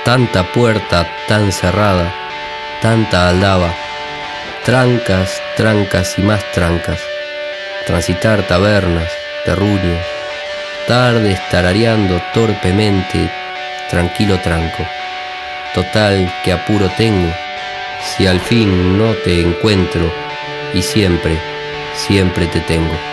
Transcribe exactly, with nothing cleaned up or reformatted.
Tanta puerta tan cerrada, tanta aldaba, trancas, trancas y más trancas, transitar tabernas, terruños, tardes tarareando torpemente, tranquilo tranco. Total que apuro tengo, si al fin no te encuentro, y siempre, siempre te tengo.